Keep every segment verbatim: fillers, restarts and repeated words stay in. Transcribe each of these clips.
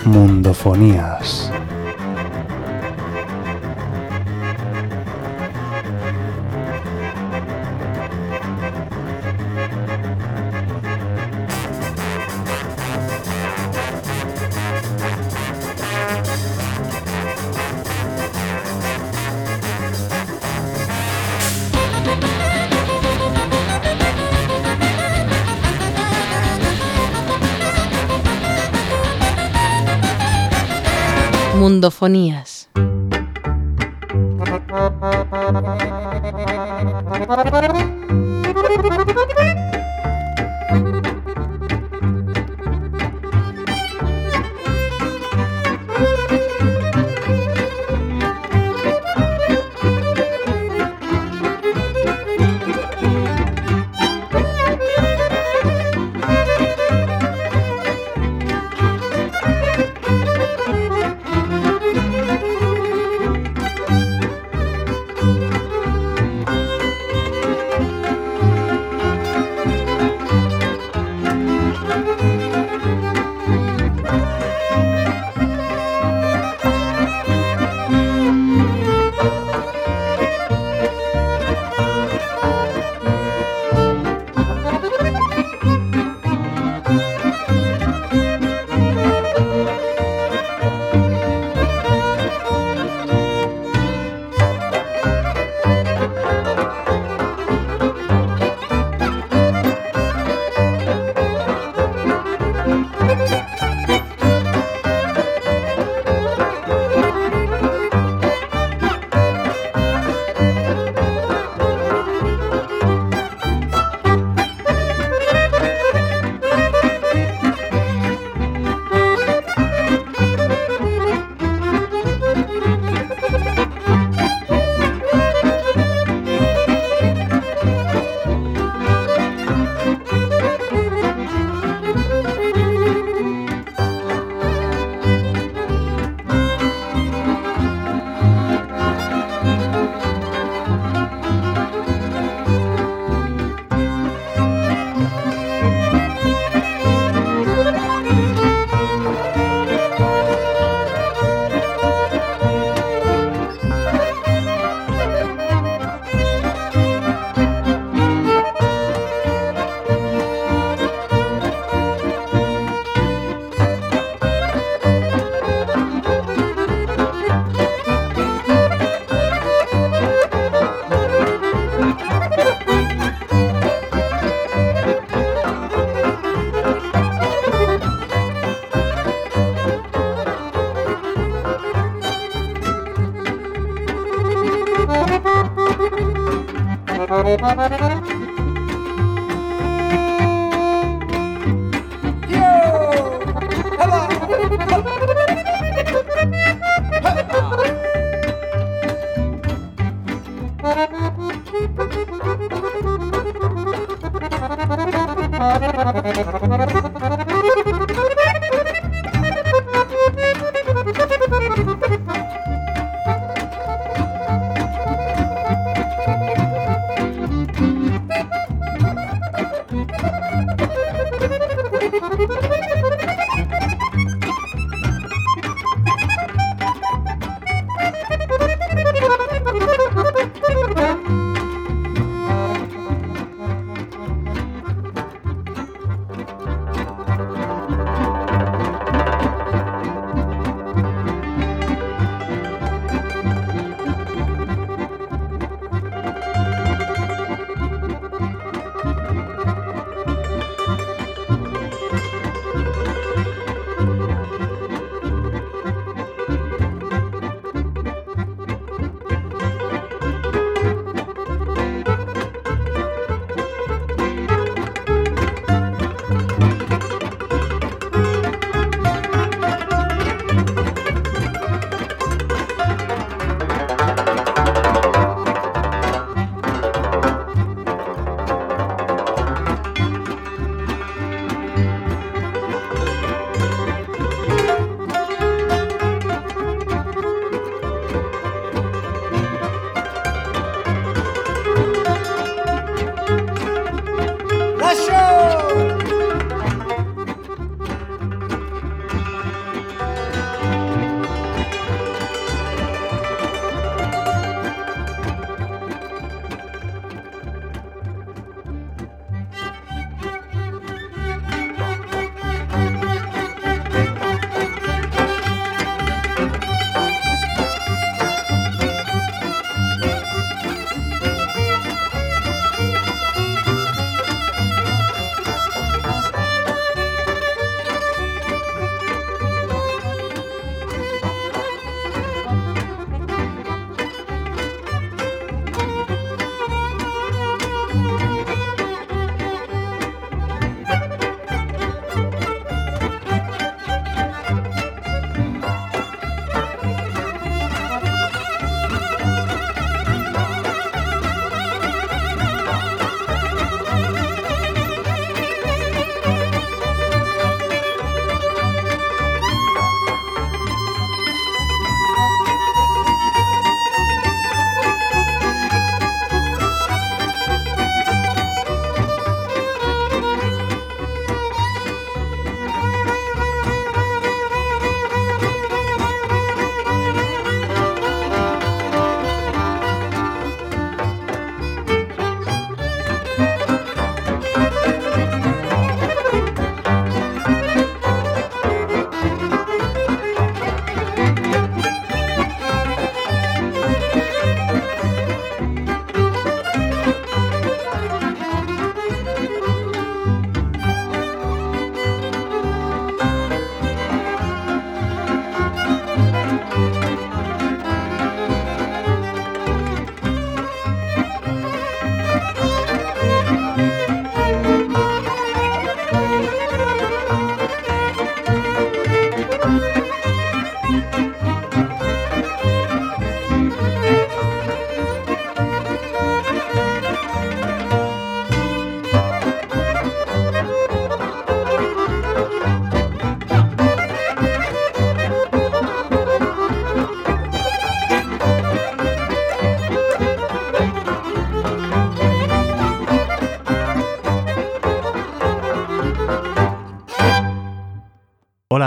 Mundofonías. Mundofonías.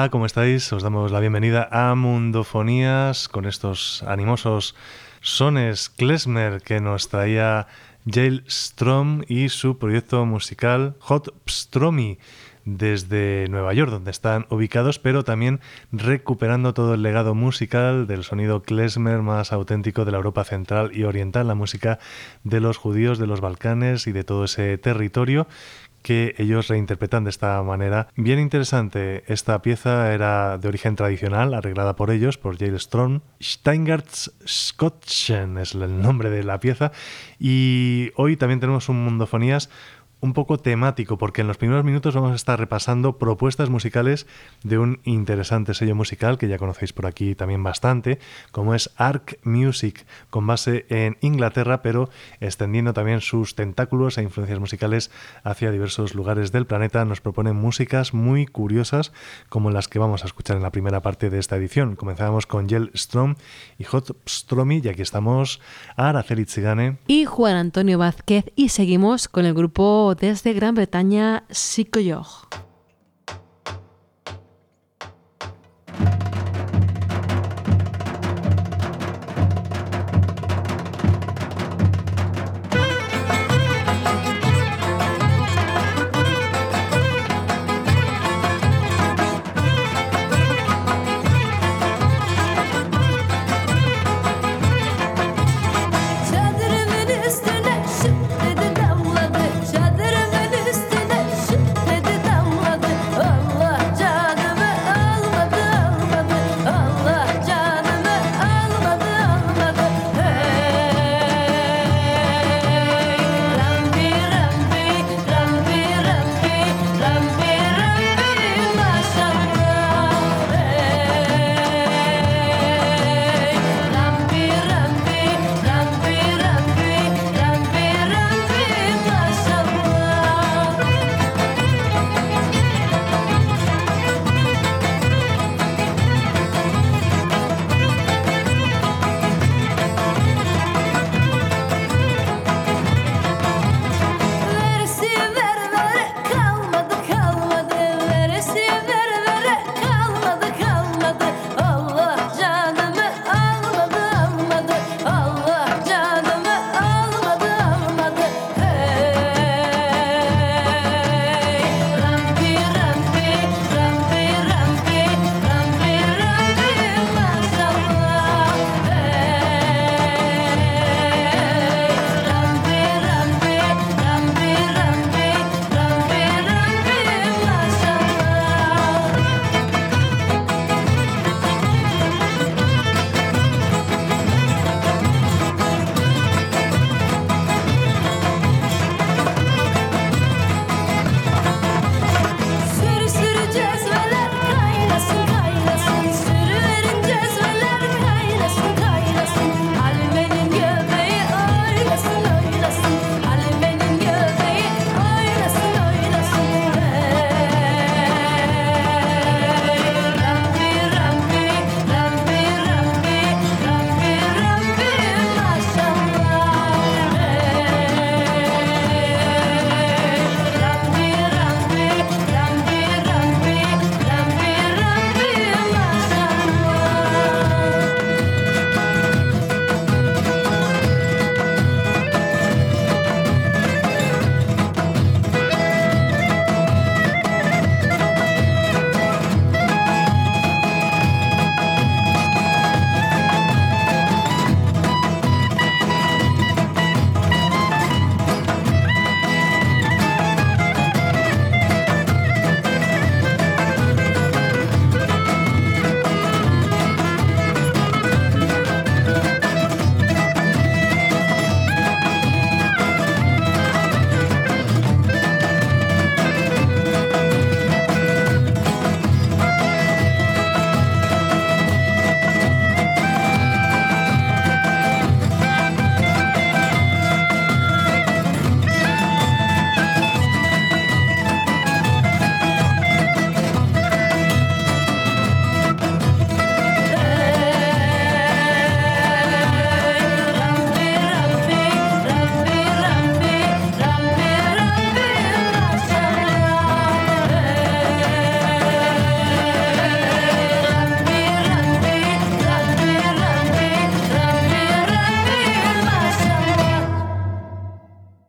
Hola, ¿cómo estáis? Os damos la bienvenida a Mundofonías con estos animosos sones klezmer que nos traía Jale Strom y su proyecto musical Hot Pstromi desde Nueva York, donde están ubicados, pero también recuperando todo el legado musical del sonido klezmer más auténtico de la Europa central y oriental, la música de los judíos de los Balcanes y de todo ese territorio que ellos reinterpretan de esta manera. Bien interesante, esta pieza era de origen tradicional, arreglada por ellos, por Jale Strom. Steingarts Skotchen es el nombre de la pieza, y hoy también tenemos un Mundofonías un poco temático, porque en los primeros minutos vamos a estar repasando propuestas musicales de un interesante sello musical que ya conocéis por aquí también bastante, como es Ark Music, con base en Inglaterra, pero extendiendo también sus tentáculos e influencias musicales hacia diversos lugares del planeta. Nos proponen músicas muy curiosas, como las que vamos a escuchar en la primera parte de esta edición. Comenzamos con Jale Strom y Hot Pstromi, y aquí estamos Araceli Tzigane y Juan Antonio Vázquez, y seguimos con el grupo desde Gran Bretaña, Psychoyor. Çadırımın üstüne şıp dedi damladı.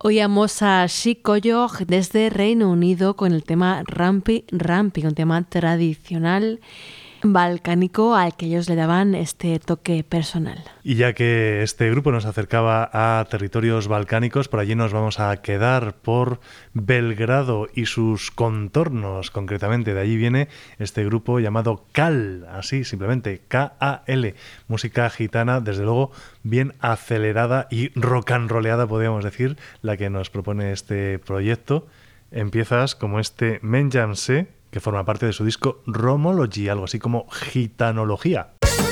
Oíamos a Shikoyog desde Reino Unido con el tema Rampi Rampi, un tema tradicional balcánico al que ellos le daban este toque personal. Y ya que este grupo nos acercaba a territorios balcánicos, por allí nos vamos a quedar por Belgrado y sus contornos, concretamente. De allí viene este grupo llamado Kal, así simplemente K A L, música gitana, desde luego bien acelerada y rock and rolleada, podríamos decir, la que nos propone este proyecto. Empiezas como este Menjamse, que forma parte de su disco Romology, algo así como gitanología.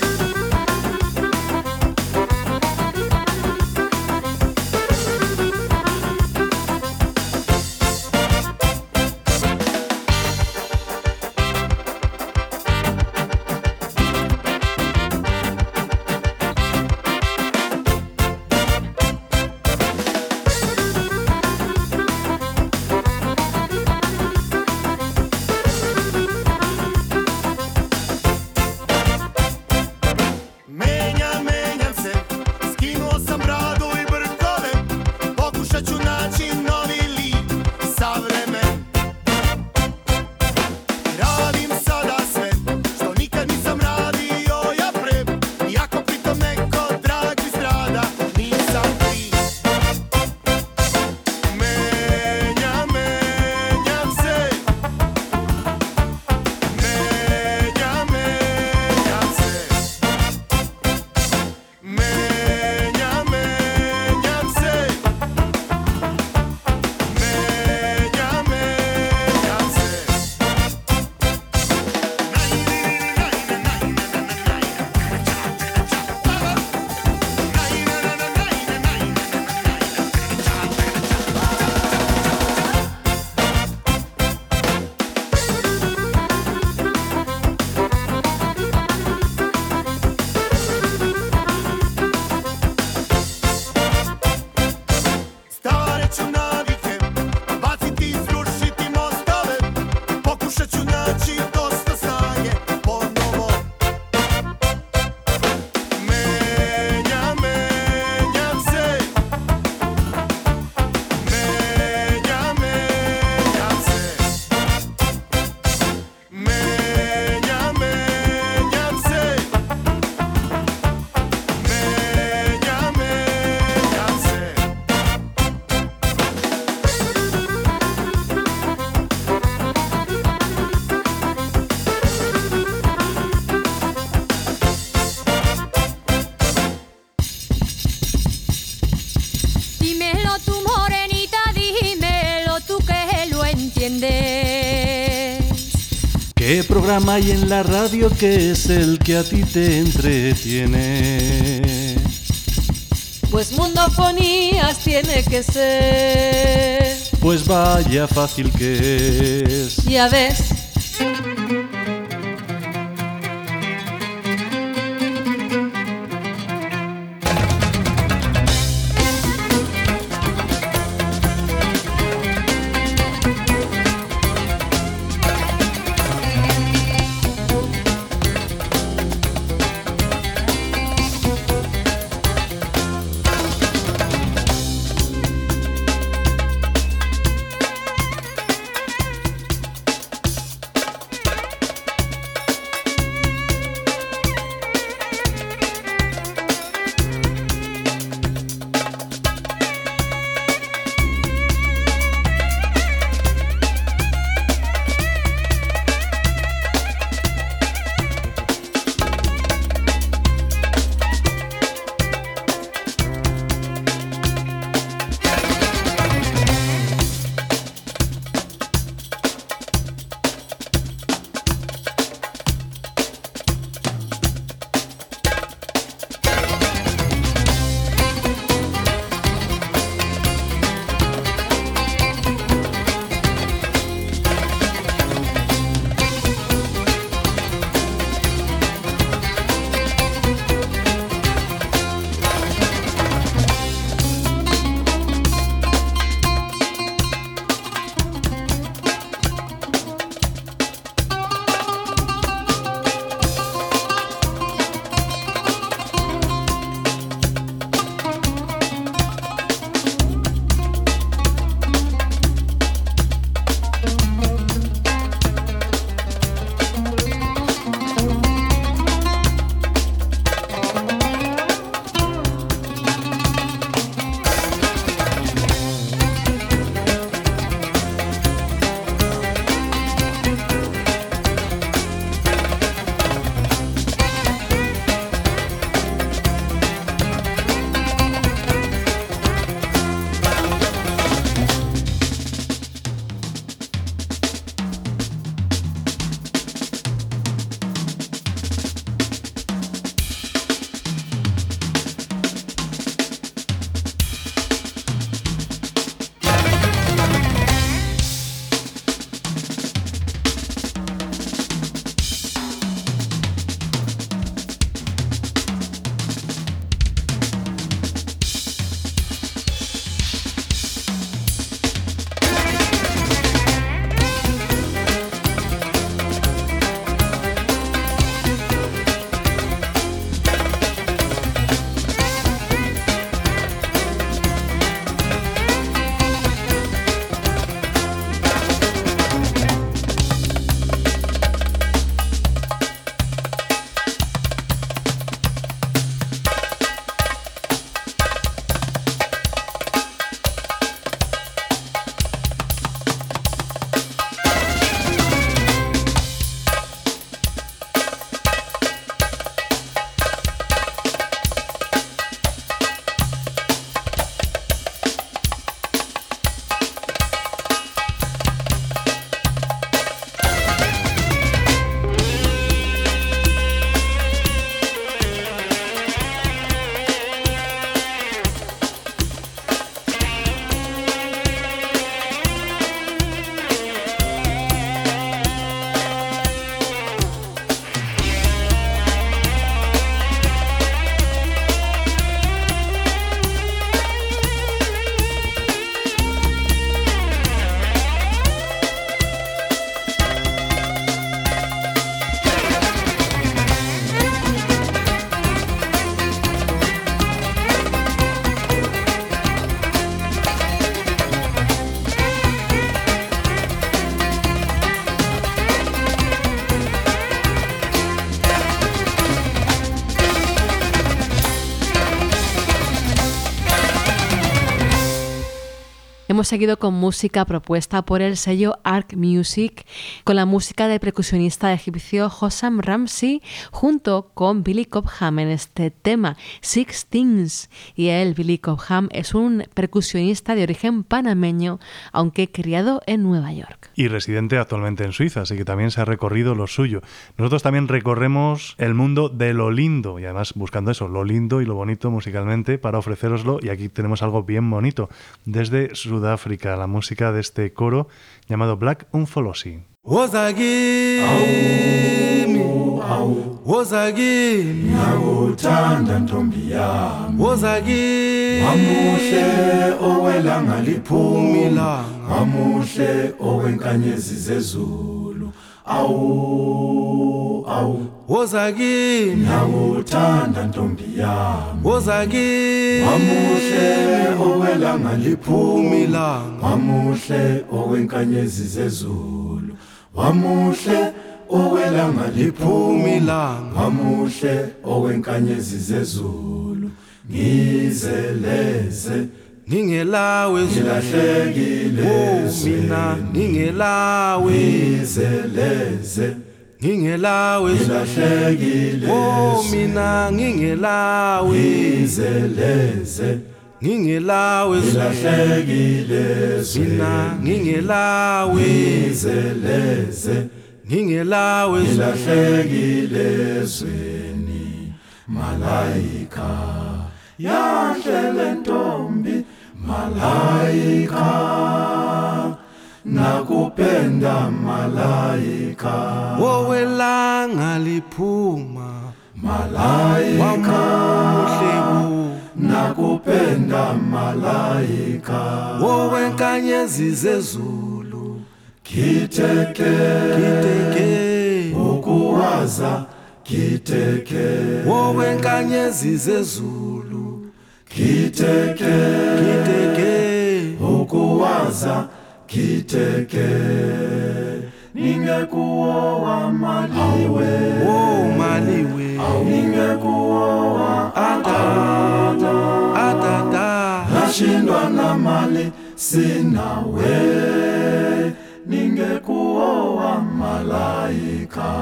¿Qué programa hay en la radio que es el que a ti te entretiene? Pues Mundofonías tiene que ser. Pues vaya fácil que es. Ya ves. hemos seguido con música propuesta por el sello Ark Music, con la música del percusionista egipcio Hossam Ramsey, junto con Billy Cobham en este tema, Six Things. Y él, Billy Cobham, es un percusionista de origen panameño, aunque criado en Nueva York. Y residente actualmente en Suiza, así que también se ha recorrido lo suyo. Nosotros también recorremos el mundo de lo lindo, y además buscando eso, lo lindo y lo bonito musicalmente, para ofreceroslo. Y aquí tenemos algo bien bonito, desde Sudáfrica, la música de este coro llamado Black Umfolosi. Wozakimi Wozakimi Nakuthanda ntombi yami Wozakimi Wamuhle owelanga liphumila Wamuhle owenkanyezi zezulu Awu awu Wozakimi Nakuthanda ntombi yami Wozakimi Wamuhle owelanga liphumila Wamuhle owenkanyezi zezulu Wamuhle owelanga liphumila Wamuhle owenkanyezi zezulu Ngizeleze ngingelawe ngilahlekile mina ngingelawe ngizeleze ngingelawe ngilahlekile oh mina ngingelawe ngizeleze ngingelawe ngilahlekile mina ngingelawe ngizeleze ngingelawe ngilahlekile zweni malaika yahlele ntombi malaika nakupenda malaika owelanga liphuma malaika wamuhle nakupenda malaika owenkanyezi zezulu kiteke kiteke ukuwaza kiteke owenkanyezi zezulu kiteke kiteke ukuwaza kiteke ningekuoa maliwe oh maliwe ningekuoa atata atata nashindwa na mali sinawe ningekuoa malaika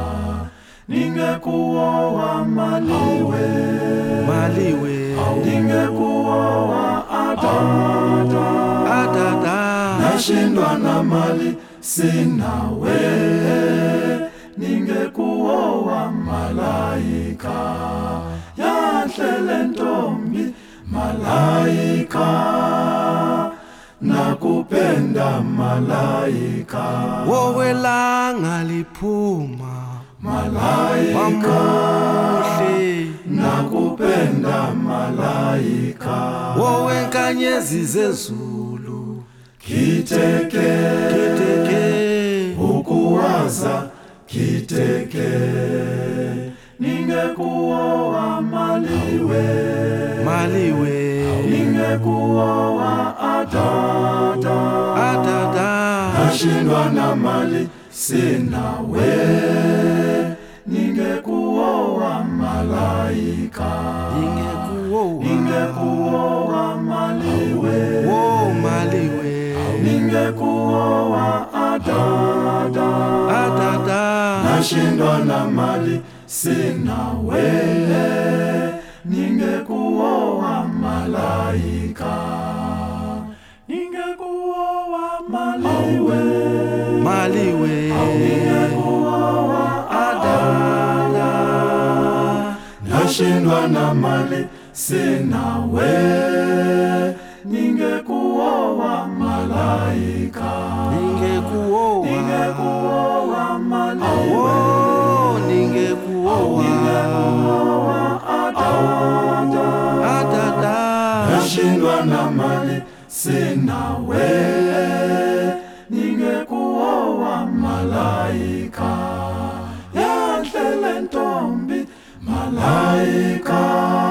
ningekuoa maliwe maliwe ningekuoa atata atata nashindwa na mali sinawe ningekuoa malaika yahlele ntombi malaika nakupenda malaika owelanga liphuma malaika wamuhle nakupenda malaika owenkanyezi zezulu kiteke kiteke ukuwaza kiteke ningekuoa maliwe maliwe ningekuoa atata atata nashindwa na mali sinawe ningekuoa malaika ningekuoa ningekuoa maliwe oh maliwe ningekuoa atata atata nashindwa na mali sinawe ningekuoa malaika ningekuoa maliwe maliwe ningekuoa atata nashindwa na mali sinawe ningekuoa malaika ningekuoa ningekuoa maliwe oh ningekuoa ningekuoa atata atata nashindwa na mali sinawe ningekuoa malaika yahlele ntombi malaika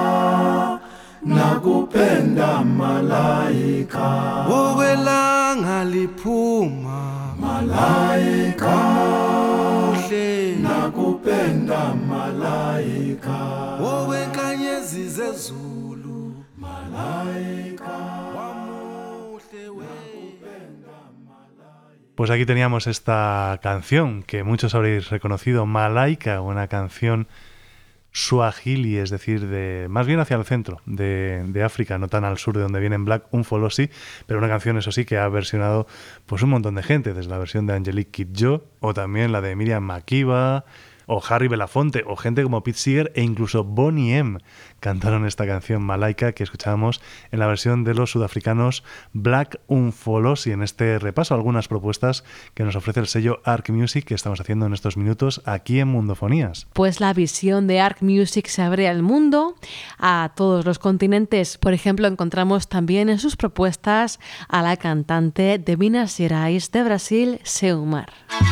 nakupenda malaika owelanga liphuma malaika muhle nakupenda malaika owenkanyezi zezulu malaika wamuhle Pues aquí teníamos esta canción que muchos habréis reconocido, Malaika, una canción suajili, es decir, de más bien hacia el centro de, de África, no tan al sur de donde vienen Black Umfolosi, pero una canción, eso sí, que ha versionado pues un montón de gente, desde la versión de Angelique Kidjo o también la de Miriam Makeba o Harry Belafonte o gente como Pete Seeger e incluso Boney M cantaron esta canción Malaika que escuchábamos en la versión de los sudafricanos Black Umfolosi, en este repaso a algunas propuestas que nos ofrece el sello Ark Music que estamos haciendo en estos minutos aquí en Mundofonías. Pues la visión de Ark Music se abre al mundo, a todos los continentes. Por ejemplo, encontramos también en sus propuestas a la cantante de Minas Gerais de Brasil, Seumar.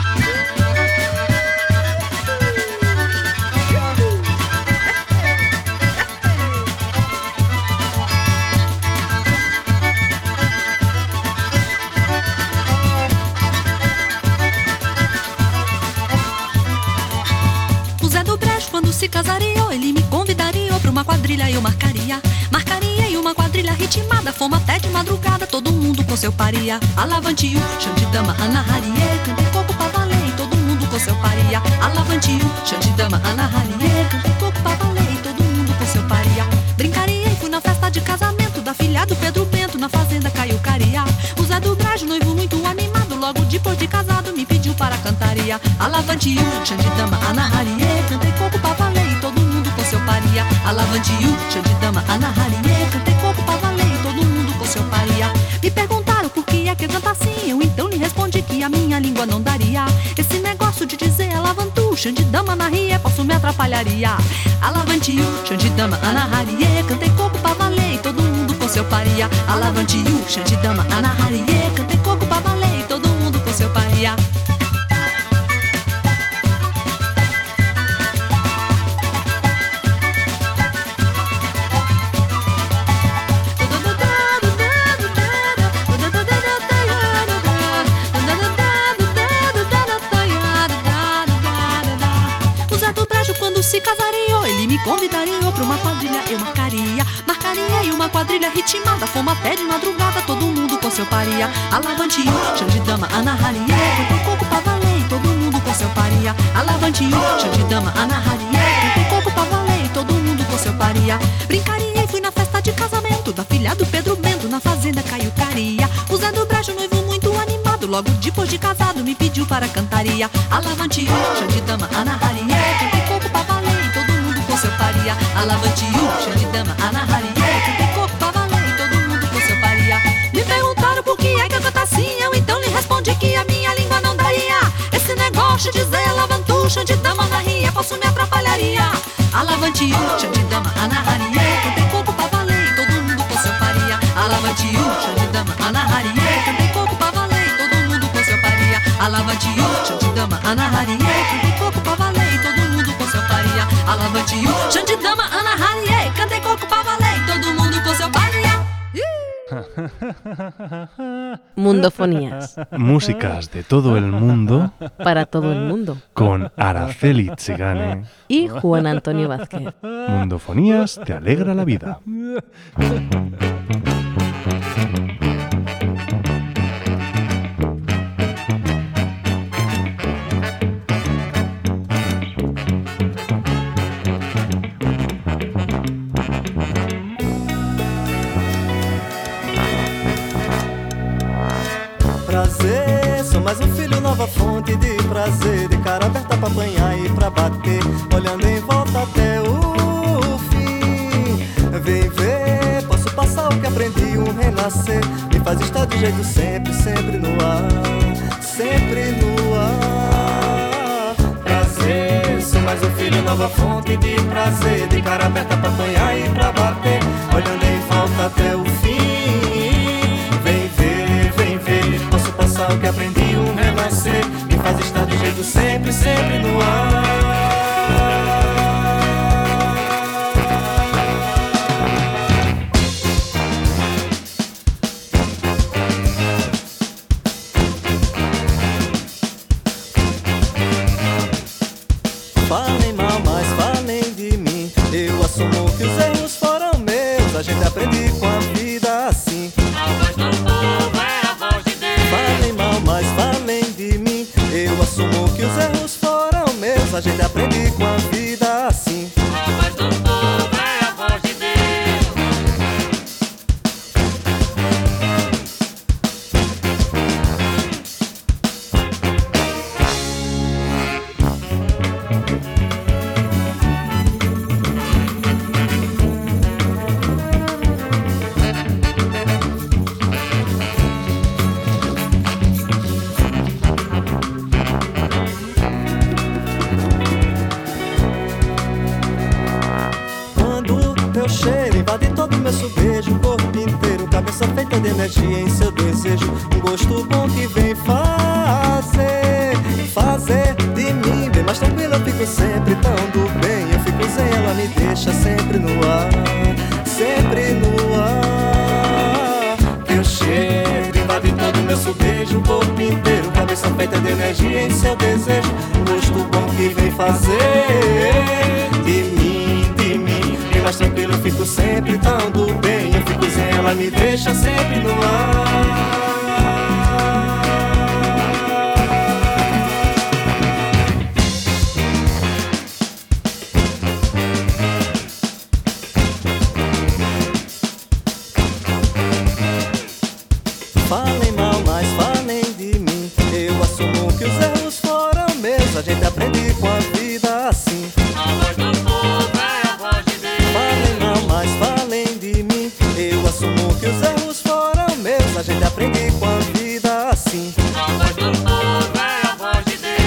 Quando se casaria, ele me convidaria pra uma quadrilha, eu marcaria. Marcaria em uma quadrilha ritmada, fomos até de madrugada, todo mundo com seu paria. Alavantiu, chão de dama, Ana Harie, cantei coco pra valer, e todo mundo com seu paria. Alavantiu, chão de dama, Ana Harie, cantei coco pra valer, e todo mundo com seu paria. Brincaria e fui na festa de casamento da filha do Pedro Bento, na fazenda caiu caria. O Zé do Brejo, noivo muito animado, logo depois de casado me pediu para cantaria. Alavantiu, chão de dama, Ana Harie, cantei coco pra valer, e todo mundo com seu paria. Alavantiu, chão de dama, Ana Harie, cantei coco pra valer, e todo mundo com seu paria. Me perguntaram por que é que canta assim, eu então lhe respondi que a minha língua não daria. Esse negócio de dizer alavantu, chão de dama, Ana Harie, posso me atrapalharia. Alavantiu, chão de dama, Ana Harie, cantei coco pra valer, e todo mundo com seu paria. Alavantiu, chão de dama, Ana Harie, cantei coco pra valer, e todo mundo com seu paria. Se casaria, ele me convidaria pra uma quadrilha, eu marcaria. Marcaria em uma quadrilha ritmada, fomos até de madrugada, todo mundo com seu paria. Alavantiu, chão de dama, Ana Harie, cantei coco pra valer, e todo mundo com seu paria. Alavantiu, chão de dama, Ana Harie, cantei coco pra valer, e todo mundo com seu paria. Brincaria e fui na festa de casamento da filha do Pedro Bento, na fazenda caiu caria. O Zé do Brejo, noivo muito animado, logo depois de casado me pediu para cantaria. Alavantiu, chão de dama, Ana Harie, cantei coco pra valer, e todo mundo com seu paria. Alavantiu, chão de dama, Ana Harie, cantei coco pra valer, e todo mundo com seu paria. Me perguntaram por que é que eu canto assim, eu então lhe respondi que a minha língua não daria. Esse negócio de dizer alavantu, chão de dama, Ana Harie, posso me atrapalharia. Alavantiu, chão de dama, Ana Harie, cantei coco pra valer, e todo mundo com seu paria. Alavantiu, chão de dama, Ana Harie, cantei coco pra valer, e todo mundo com seu paria. Alavantiu, chão de dama, Ana Harie, cantei coco pra valer, e todo mundo com seu paria. Alavantiu, chão de dama, Ana Harie, cantei coco pra valer, e todo mundo com seu paria. Mundofonías. Músicas de todo el mundo. Para todo el mundo. Con Araceli Tsigane. Y Juan Antonio Vázquez. Mundofonías te alegra la vida. Prazer, sou mais um filho, nova fonte de prazer. De cara aberta pra apanhar e pra bater, olhando em volta até o fim. Vem ver, posso passar o que aprendi, um renascer. Me faz estar de jeito sempre, sempre no ar, sempre no ar. Prazer, sou mais um filho, nova fonte de prazer. De cara aberta pra apanhar e pra bater, olhando em volta até o fim. Passar o que aprendi, um renascer, me faz estar do jeito sempre, sempre no ar. Falem mal, mas falem de mim. Eu assumo que os erros foram meus. A gente aprende com a vida assim. A voz do povo. Teu cheiro invade todo meu subejo, o corpo inteiro, cabeça feita de energia em seu desejo. Um gosto bom que vem fazer, fazer de mim bem mais tranquilo. Eu fico sempre tão do bem, eu fico zen, ela me deixa sempre no ar, sempre no ar. Teu cheiro invade todo meu subejo, o corpo inteiro, cabeça feita de energia em seu desejo. Um gosto bom que vem fazer de mim, de mim bem mais tranquilo. Eu fico sempre tão do bem, eu fico zen, ela me deixa sempre no ar. Falem mal, mas falem de mim. Eu assumo que os erros foram meus. A gente aprende com a vida assim. A voz do povo é a voz de Deus. Falem mal, mas falem de mim. Eu assumo que os erros foram meus. A gente aprende com a vida assim. A voz do povo é a voz de Deus.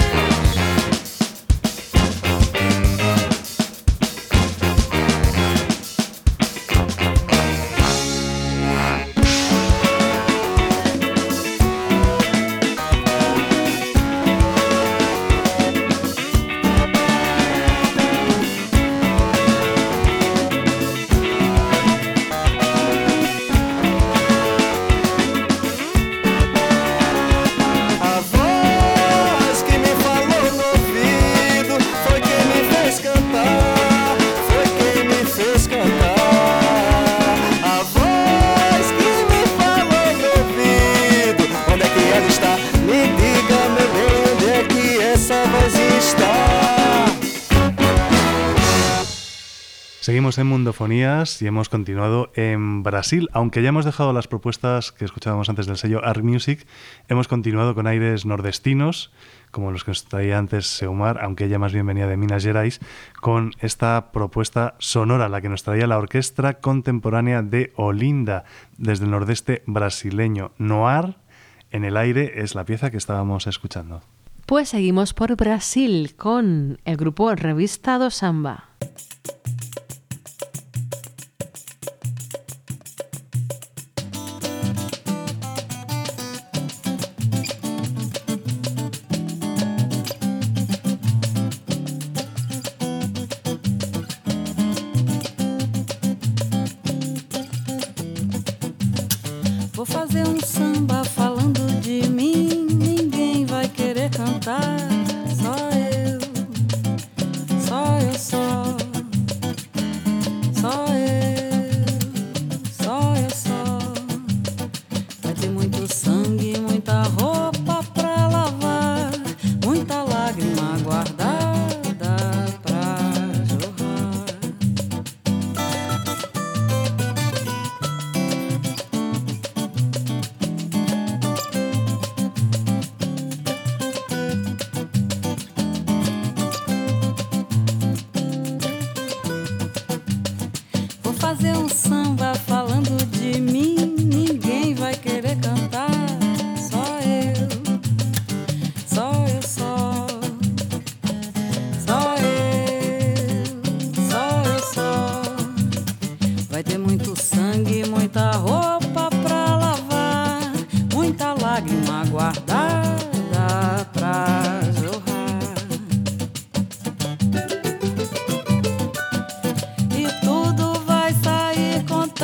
A voz que me falou no ouvido foi quem me fez cantar, foi quem me fez cantar. A voz que me falou no ouvido, onde é que ela está? Me diga, meu bem, onde é que essa voz está? Seguimos en Mundofonías y hemos continuado en Brasil. Aunque ya hemos dejado las propuestas que escuchábamos antes del sello Arc Music, hemos continuado con aires nordestinos, como los que nos traía antes Seumar, aunque ella más bien venía de Minas Gerais, con esta propuesta sonora, la que nos traía la Orquestra Contemporánea de Olinda, desde el nordeste brasileño. Noir en el aire es la pieza que estábamos escuchando. Pues seguimos por Brasil con el grupo Revista do Samba. Vou fazer um samba falando de mim. Ninguém vai querer cantar, só eu, só eu só, só eu, só eu só. Vai ter muito sangue, muita roupa pra lavar, muita lágrima guardada pra jorrar. Vou fazer um samba falando de mim. Ninguém vai querer cantar, só eu, só eu só, só eu, só eu só. Vai ter muito sangue, muita roupa pra lavar, muita lágrima guardada pra jorrar. E tudo vai sair contra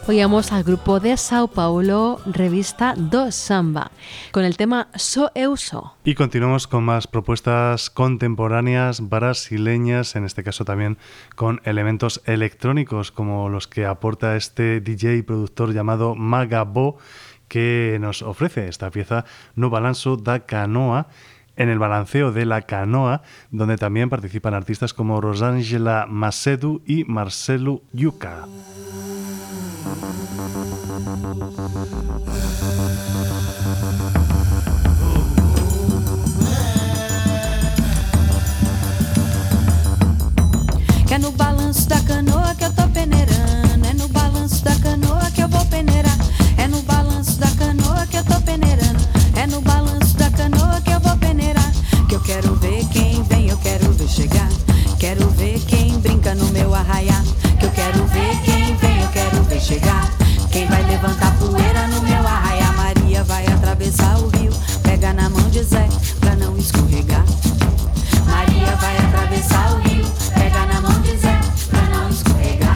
oíamos al grupo de Sao Paulo, revista Do Samba, con el tema So Eu So. Y continuamos con más propuestas contemporáneas brasileñas, en este caso también con elementos electrónicos como los que aporta este D J y productor llamado Magabo, que nos ofrece esta pieza No Balanço da Canoa, en el balanceo de la canoa, donde también participan artistas como Rosângela Macedo y Marcelo Yuca. Que é no balanço da canoa que eu tô peneirando, é no balanço da canoa que eu vou peneirar, é no balanço da canoa que eu tô peneirando, é no balanço da canoa que eu vou peneirar, que eu quero ver quem vem, eu quero ver chegar, quero ver quem brinca no meu arraiá, que eu quero ver quem vem, eu quero ver chegar, quem vai levantar poeira no meu arraiá. Maria vai atravessar o rio, pega na mão de Zé pra não escorregar. Maria vai atravessar o rio, pega na mão de Zé pra não escorregar.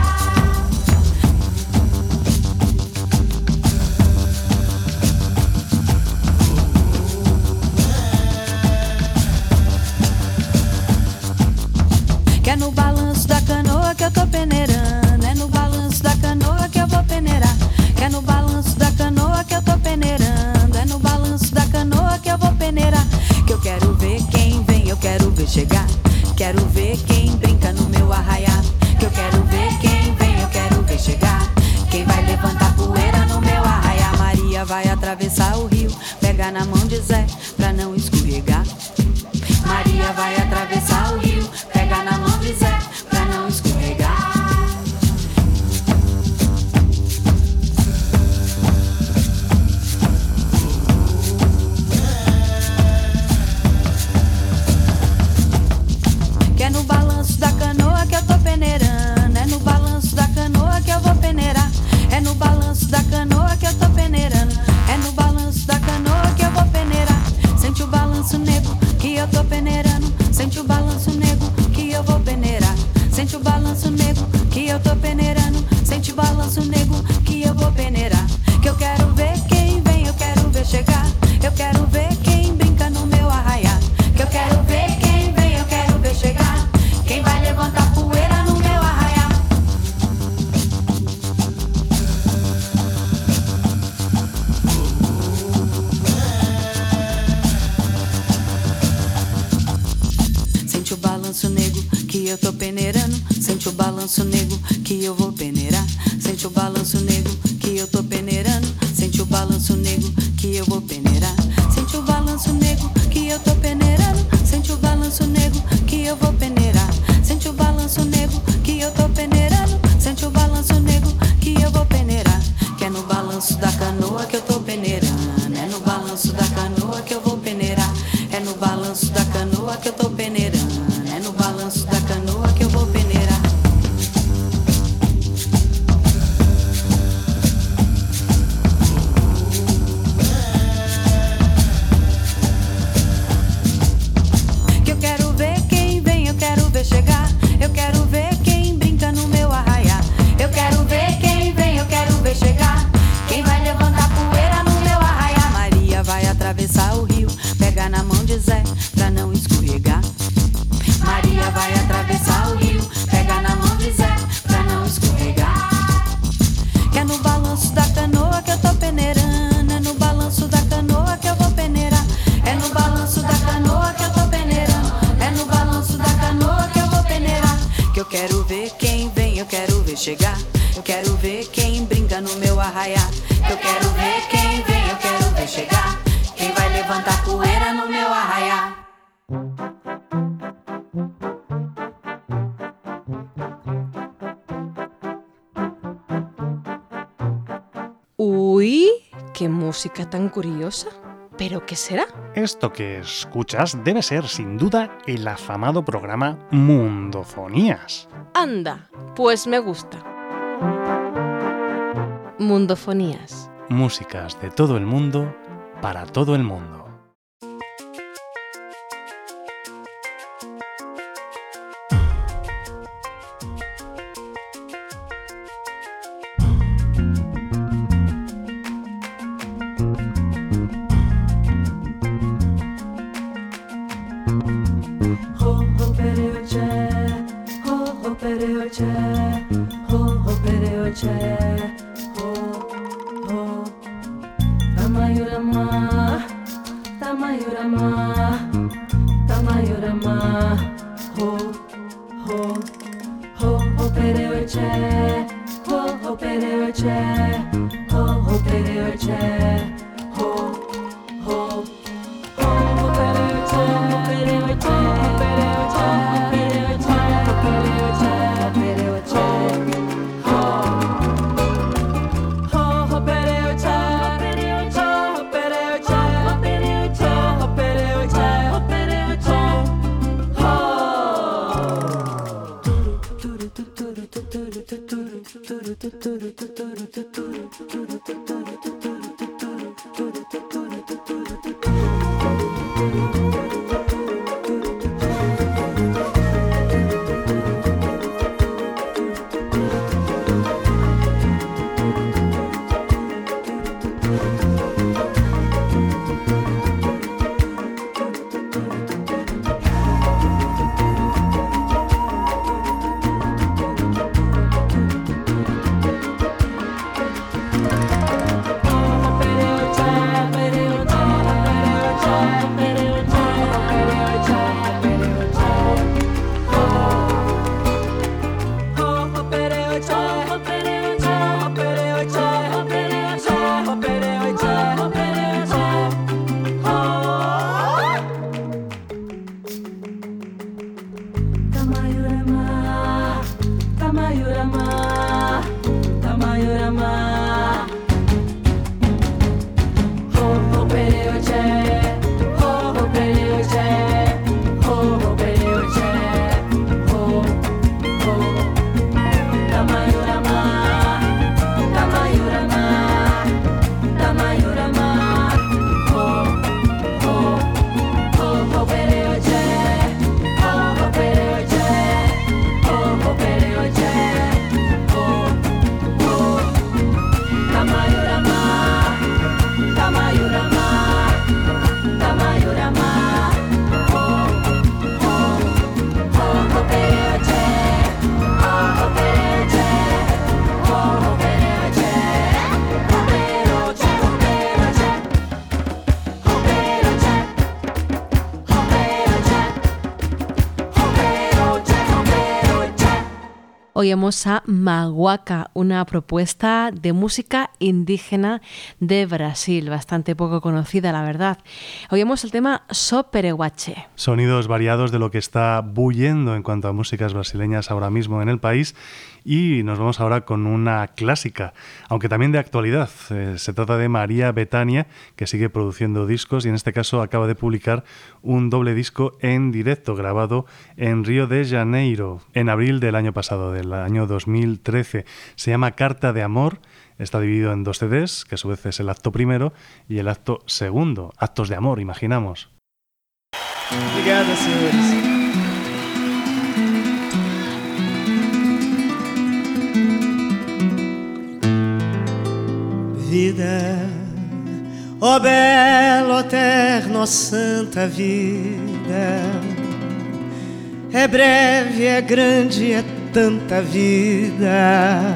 Que é no balanço da canoa que eu tô peneirando, é no balanço da canoa que eu vou peneirar, que é no balanço da canoa que eu tô peneirando, é no balanço da canoa que eu vou peneirar, que eu quero ver quem vem, eu quero ver chegar, quero ver quem brinca no meu arraiá, que eu quero ver quem vem, eu quero ver chegar, quem vai levantar poeira no meu arraiá. Maria vai atravessar o rio, pega na mão de Zé pra não escorregar. Maria vai atravessar o rio, pega na mão de Zé pra não escorregar. Que é no balanço da canoa que eu tô peneirando, é no balanço da canoa que eu vou peneirar, é no balanço da canoa que eu tô peneirando, é no balanço da canoa que eu vou peneirar. Sente o balanço nego que eu tô peneirando, sente o balanço nego que eu vou peneirar, sente o balanço nego que eu tô peneirando, sente o balanço nego que eu vou peneirar, que eu quero ver quem vem, eu quero ver chegar, eu quero ver quem brinca no meu arraiá, que eu quero ver quem vem, eu quero ver chegar, quem vai levantar poeira no meu arraiá. Sente o balanço nego que eu tô peneirando, sente o balanço nego que eu vou peneirar, sente o balanço nego que eu tô peneirando, sente o balanço nego que eu vou peneirar, sente o balanço nego que eu tô peneirando, sente o balanço nego que eu vou peneirar, sente o balanço nego que eu tô peneirando, sente o balanço nego que eu vou peneirar, que é no balanço da canoa que eu tô peneirando, é no balanço da canoa que eu vou peneirar, é no balanço da canoa que eu tô peneirando, é no balanço da canoa que eu vou peneirar. Que eu quero ver quem vem, eu quero ver chegar, eu quero ver quem brinca no meu arraiá, eu quero ver quem vem, eu quero ver chegar, quem vai levantar poeira no meu arraiá. Maria vai atravessar o rio, pega na mão de Zé pra não escorregar. Maria vai atravessar o rio, pega na mão de Zé pra não escorregar. Que é no balanço da canoa que eu tô peneirando, é no balanço da canoa que eu vou peneirar, é no balanço da canoa que eu tô peneirando, é no balanço da canoa que eu vou peneirar, que eu quero ver quem vem, eu quero ver chegar, eu quero ver quem brinca no meu arraiá, que eu quero ver quem vem, eu quero ver chegar, quem vai levantar poeira no meu arraiá. Uy, qué música tan curiosa. ¿Pero qué será? Esto que escuchas debe ser, sin duda, el afamado programa Mundofonías. Anda, pues me gusta. Mundofonías. Músicas de todo el mundo, para todo el mundo. Oímos a Maguaca, una propuesta de música indígena de Brasil, bastante poco conocida, la verdad. Oímos el tema So Pereguache. Sonidos variados de lo que está bullendo en cuanto a músicas brasileñas ahora mismo en el país. Y nos vamos ahora con una clásica, aunque también de actualidad. Eh, se trata de María Bethânia, que sigue produciendo discos y en este caso acaba de publicar un doble disco en directo grabado en Río de Janeiro en abril del año pasado, del año dos mil trece. Se llama Carta de Amor, está dividido en dos C Ds, que a su vez es el acto primero y el acto segundo. Actos de amor, imaginamos. Obrigado, senhores. Vida, ó belo, eterno, santa vida, é breve, é grande, é tanta vida.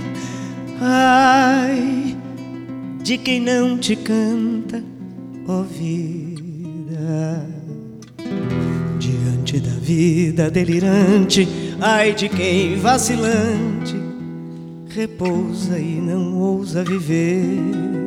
Ai, de quem não te canta, ó vida. Diante da vida delirante, ai de quem vacilante repousa e não ousa viver.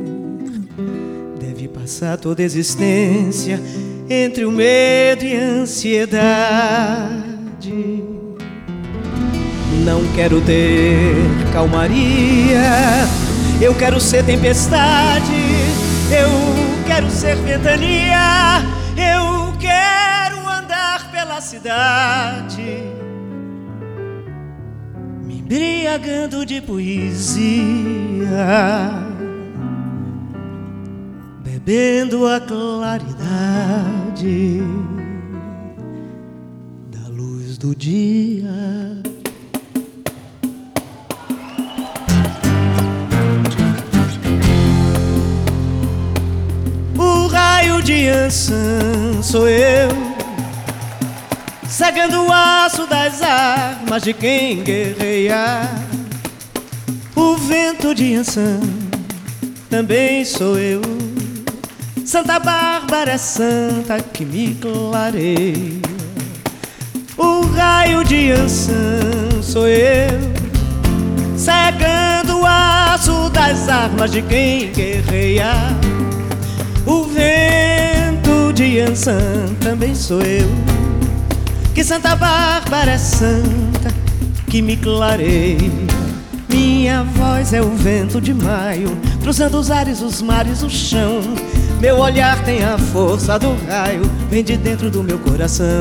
Deve passar toda a existência entre o medo e a ansiedade. Não quero ter calmaria, eu quero ser tempestade, eu quero ser ventania, eu quero andar pela cidade embriagando de poesia, bebendo a claridade da luz do dia. O raio de Ansan sou eu, cegando o aço das armas de quem guerreia. O vento de Ançã também sou eu. Santa Bárbara é santa que me clareia. O raio de Ançã sou eu, cegando o aço das armas de quem guerreia. O vento de Ançã também sou eu, que Santa Bárbara é santa que me clareia. Minha voz é o vento de maio, cruzando os ares, os mares, o chão. Meu olhar tem a força do raio, vem de dentro do meu coração.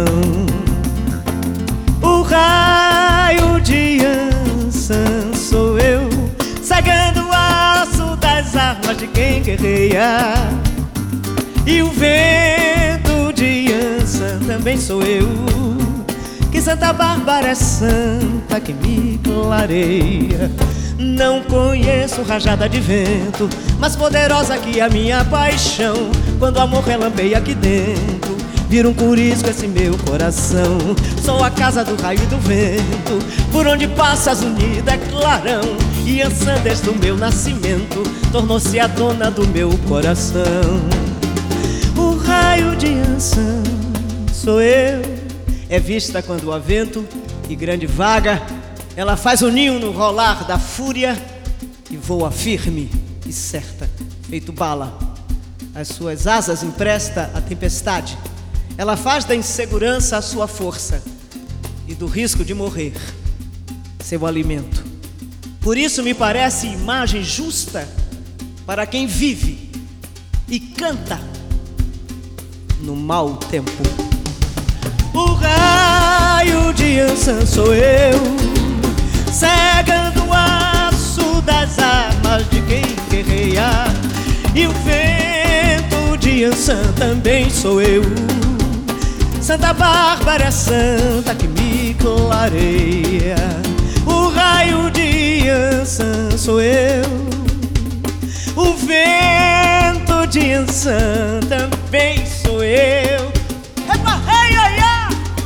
O raio de Ançã sou eu, cegando o aço das armas de quem guerreia. E o vento de Ançã também sou eu, que Santa Bárbara é santa que me clareia. Não conheço rajada de vento mais poderosa que a minha paixão. Quando o amor relampeia aqui dentro, vira um curisco esse meu coração. Sou a casa do raio e do vento, por onde passas unida é clarão. E Ançã desde o meu nascimento tornou-se a dona do meu coração. O raio de Ançã sou eu, é vista quando há vento e grande vaga. Ela faz o ninho no rolar da fúria e voa firme e certa, feito bala. As suas asas empresta à tempestade. Ela faz da insegurança a sua força e do risco de morrer seu alimento. Por isso me parece imagem justa para quem vive e canta no mau tempo. O raio de Ançã sou eu, cegando o aço das armas de quem guerreia. E o vento de Ançã também sou eu, Santa Bárbara é santa que me clareia. O raio de Ançã sou eu, o vento de Ançã também sou eu. Epa, hey, hey, hey.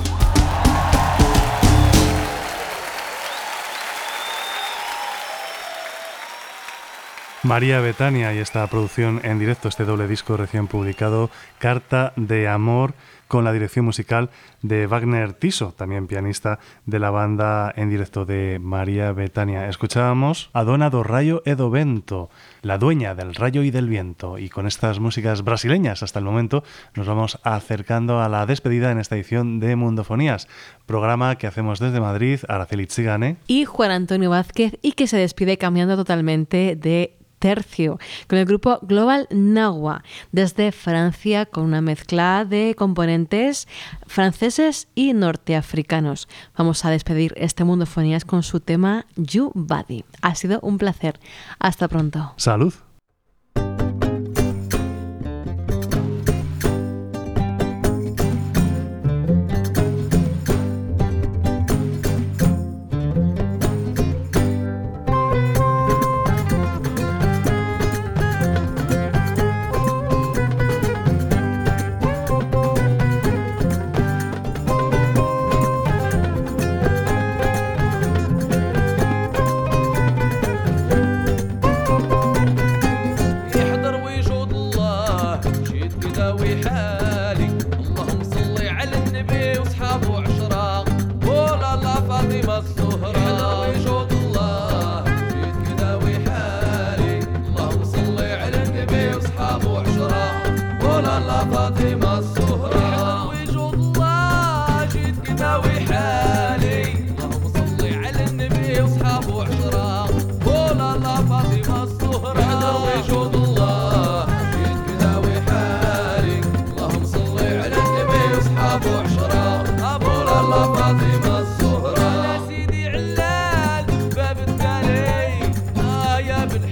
María Betania y esta producción en directo, este doble disco recién publicado, Carta de Amor, con la dirección musical de Wagner Tiso, también pianista de la banda en directo de María Betania. Escuchábamos a Dona do Raio e do Vento, la dueña del rayo y del viento. Y con estas músicas brasileñas hasta el momento nos vamos acercando a la despedida en esta edición de Mundofonías, programa que hacemos desde Madrid, Araceli Tsigane y Juan Antonio Vázquez, y que se despide cambiando totalmente de tercio, con el grupo Global Nagua, desde Francia, con una mezcla de componentes franceses y norteafricanos. Vamos a despedir este Mundofonías con su tema You Body. Ha sido un placer. Hasta pronto. Salud.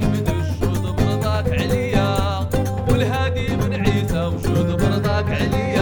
عليا